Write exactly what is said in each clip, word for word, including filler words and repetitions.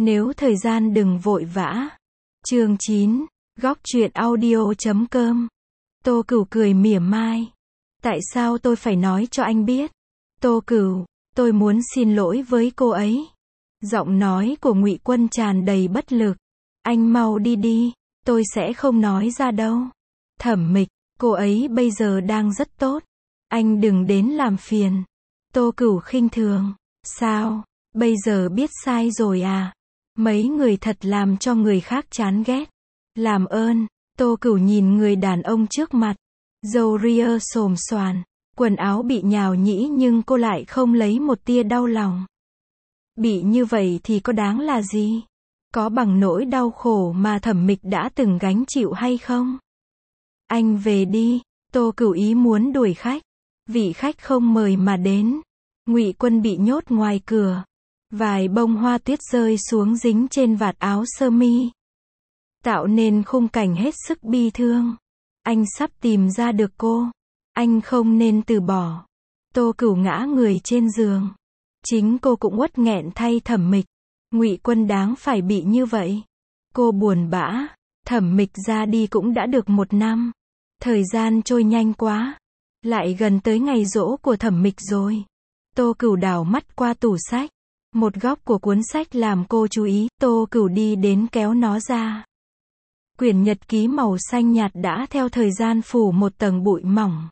Nếu thời gian đừng vội vã. Chương chín. Góc truyện audio chấm com. Tô Cửu cười mỉa mai. Tại sao tôi phải nói cho anh biết? Tô Cửu, tôi muốn xin lỗi với cô ấy. Giọng nói của Ngụy Quân tràn đầy bất lực. Anh mau đi đi, tôi sẽ không nói ra đâu. Thẩm Mịch, cô ấy bây giờ đang rất tốt. Anh đừng đến làm phiền. Tô Cửu khinh thường. Sao, bây giờ biết sai rồi à? Mấy người thật làm cho người khác chán ghét. Làm ơn. Tô Cửu nhìn người đàn ông trước mặt. Râu ria xồm xoàn, quần áo bị nhào nhĩ nhưng cô lại không lấy một tia đau lòng. Bị như vậy thì có đáng là gì? Có bằng nỗi đau khổ mà Thẩm Mịch đã từng gánh chịu hay không? Anh về đi. Tô Cửu ý muốn đuổi khách. Vị khách không mời mà đến. Ngụy Quân bị nhốt ngoài cửa. Vài bông hoa tuyết rơi xuống dính trên vạt áo sơ mi, tạo nên khung cảnh hết sức bi thương. Anh sắp tìm ra được cô. Anh không nên từ bỏ. Tô Cửu ngã người trên giường. Chính cô cũng uất nghẹn thay Thẩm Mịch. Ngụy Quân đáng phải bị như vậy. Cô buồn bã. Thẩm Mịch ra đi cũng đã được một năm. Thời gian trôi nhanh quá. Lại gần tới ngày giỗ của Thẩm Mịch rồi. Tô Cửu đảo mắt qua tủ sách. Một góc của cuốn sách làm cô chú ý. Tô Cửu đi đến kéo nó ra. Quyển nhật ký màu xanh nhạt đã theo thời gian phủ một tầng bụi mỏng.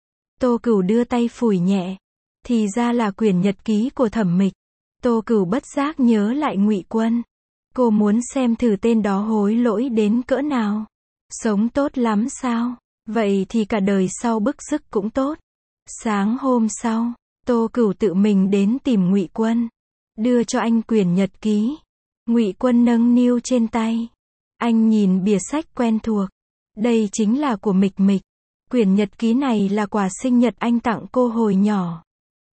Tô Cửu đưa tay phủi nhẹ. Thì ra là quyển nhật ký của Thẩm Mịch. Tô Cửu bất giác nhớ lại Ngụy Quân. Cô muốn xem thử tên đó hối lỗi đến cỡ nào. Sống tốt lắm sao? Vậy thì cả đời sau bức rứt cũng tốt. Sáng hôm sau, Tô Cửu tự mình đến tìm Ngụy Quân. Đưa cho anh quyển nhật ký. Ngụy Quân nâng niu trên tay. Anh nhìn bìa sách quen thuộc. Đây chính là của Mịch Mịch. Quyển nhật ký này là quà sinh nhật anh tặng cô hồi nhỏ.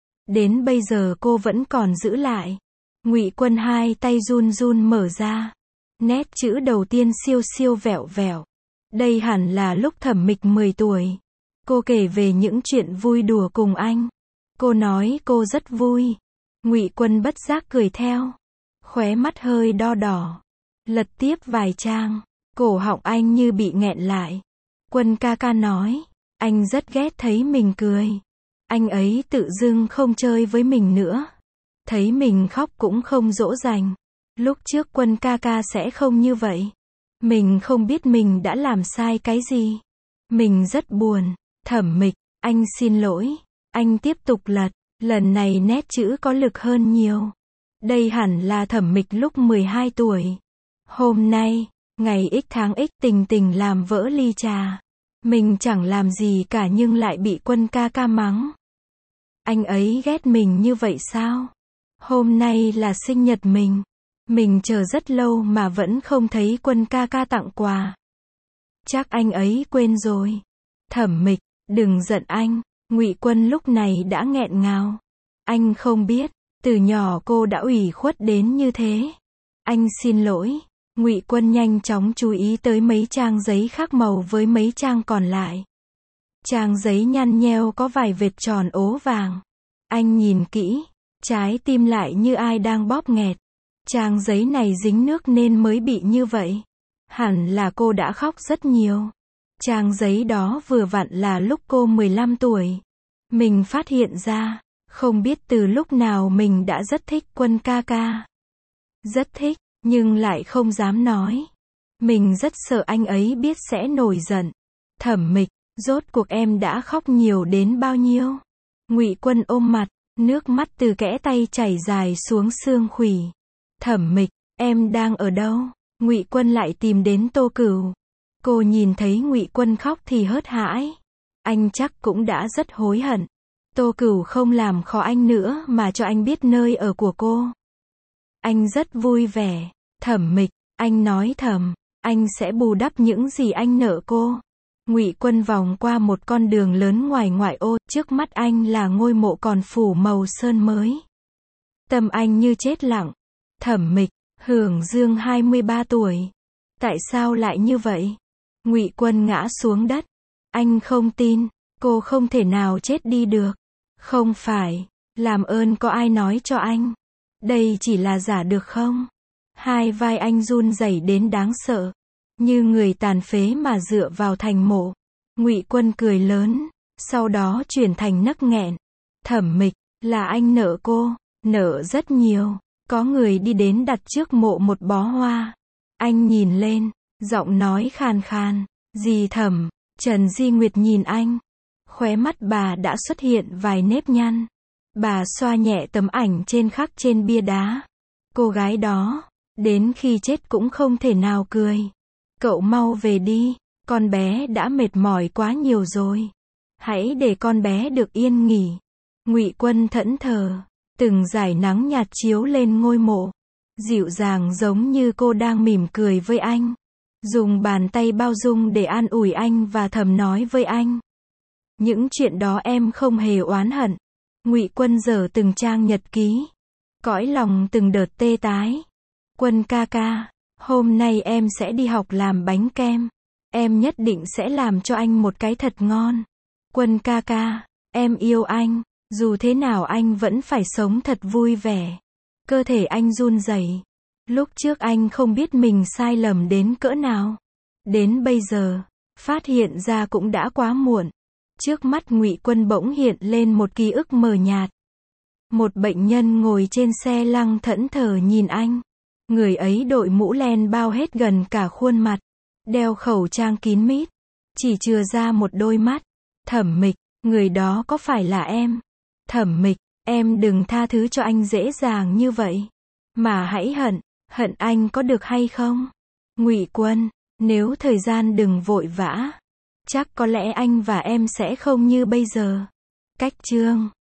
Đến bây giờ cô vẫn còn giữ lại. Ngụy Quân hai tay run run mở ra. Nét chữ đầu tiên siêu siêu vẹo vẹo. Đây hẳn là lúc Thẩm Mịch mười tuổi. Cô kể về những chuyện vui đùa cùng anh. Cô nói cô rất vui. Ngụy Quân bất giác cười theo. Khóe mắt hơi đo đỏ. Lật tiếp vài trang. Cổ họng anh như bị nghẹn lại. Quân ca ca nói. Anh rất ghét thấy mình cười. Anh ấy tự dưng không chơi với mình nữa. Thấy mình khóc cũng không dỗ dành. Lúc trước Quân ca ca sẽ không như vậy. Mình không biết mình đã làm sai cái gì. Mình rất buồn. Thẩm Mịch, anh xin lỗi. Anh tiếp tục lật. Lần này nét chữ có lực hơn nhiều. Đây hẳn là Thẩm Mịch lúc mười hai tuổi. Hôm nay, ngày x tháng x tình tình làm vỡ ly trà. Mình chẳng làm gì cả nhưng lại bị Quân ca ca mắng. Anh ấy ghét mình như vậy sao? Hôm nay là sinh nhật mình. Mình chờ rất lâu mà vẫn không thấy Quân ca ca tặng quà. Chắc anh ấy quên rồi. Thẩm Mịch, đừng giận anh. Ngụy Quân lúc này đã nghẹn ngào. Anh không biết, từ nhỏ cô đã ủy khuất đến như thế. Anh xin lỗi. Ngụy Quân nhanh chóng chú ý tới mấy trang giấy khác màu với mấy trang còn lại. Trang giấy nhăn nheo có vài vệt tròn ố vàng. Anh nhìn kỹ, trái tim lại như ai đang bóp nghẹt. Trang giấy này dính nước nên mới bị như vậy. Hẳn là cô đã khóc rất nhiều. Trang giấy đó vừa vặn là lúc cô mười lăm tuổi. Mình phát hiện ra, không biết từ lúc nào mình đã rất thích Quân ca ca. Rất thích, nhưng lại không dám nói. Mình rất sợ anh ấy biết sẽ nổi giận. Thẩm Mịch, rốt cuộc em đã khóc nhiều đến bao nhiêu? Ngụy Quân ôm mặt, nước mắt từ kẽ tay chảy dài xuống xương khuỷu. Thẩm Mịch, em đang ở đâu? Ngụy Quân lại tìm đến Tô Cửu. Cô nhìn thấy Ngụy Quân khóc thì hớt hãi. Anh chắc cũng đã rất hối hận. Tô Cửu không làm khó anh nữa mà cho anh biết nơi ở của cô. Anh rất vui vẻ. Thẩm Mịch, anh nói thầm, anh sẽ bù đắp những gì anh nợ cô. Ngụy Quân vòng qua một con đường lớn ngoài ngoại ô, trước mắt anh là ngôi mộ còn phủ màu sơn mới. Tâm anh như chết lặng. Thẩm Mịch, Hưởng Dương hai mươi ba tuổi. Tại sao lại như vậy? Ngụy Quân ngã xuống đất. Anh không tin, cô không thể nào chết đi được. Không phải, làm ơn có ai nói cho anh. Đây chỉ là giả được không? Hai vai anh run rẩy đến đáng sợ, như người tàn phế mà dựa vào thành mộ. Ngụy Quân cười lớn, sau đó chuyển thành nấc nghẹn. Thẩm Mịch, là anh nợ cô, nợ rất nhiều. Có người đi đến đặt trước mộ một bó hoa. Anh nhìn lên, giọng nói khàn khàn, dì Thẩm. Trần Di Nguyệt nhìn anh, khóe mắt bà đã xuất hiện vài nếp nhăn. Bà xoa nhẹ tấm ảnh trên khắc trên bia đá. Cô gái đó, đến khi chết cũng không thể nào cười. Cậu mau về đi, con bé đã mệt mỏi quá nhiều rồi. Hãy để con bé được yên nghỉ. Ngụy Quân thẫn thờ, từng dải nắng nhạt chiếu lên ngôi mộ. Dịu dàng giống như cô đang mỉm cười với anh. Dùng bàn tay bao dung để an ủi anh và thầm nói với anh. Những chuyện đó em không hề oán hận. Ngụy Quân dở từng trang nhật ký. Cõi lòng từng đợt tê tái. Quân ca ca, hôm nay em sẽ đi học làm bánh kem. Em nhất định sẽ làm cho anh một cái thật ngon. Quân ca ca, em yêu anh. Dù thế nào anh vẫn phải sống thật vui vẻ. Cơ thể anh run rẩy. Lúc trước anh không biết mình sai lầm đến cỡ nào. Đến bây giờ, phát hiện ra cũng đã quá muộn. Trước mắt Ngụy Quân bỗng hiện lên một ký ức mờ nhạt. Một bệnh nhân ngồi trên xe lăng thẫn thờ nhìn anh. Người ấy đội mũ len bao hết gần cả khuôn mặt. Đeo khẩu trang kín mít. Chỉ chừa ra một đôi mắt. Thẩm Mịch, người đó có phải là em? Thẩm Mịch, em đừng tha thứ cho anh dễ dàng như vậy. Mà hãy hận, hận anh có được hay không? Ngụy Quân, nếu thời gian đừng vội vã. Chắc có lẽ anh và em sẽ không như bây giờ. Cách chương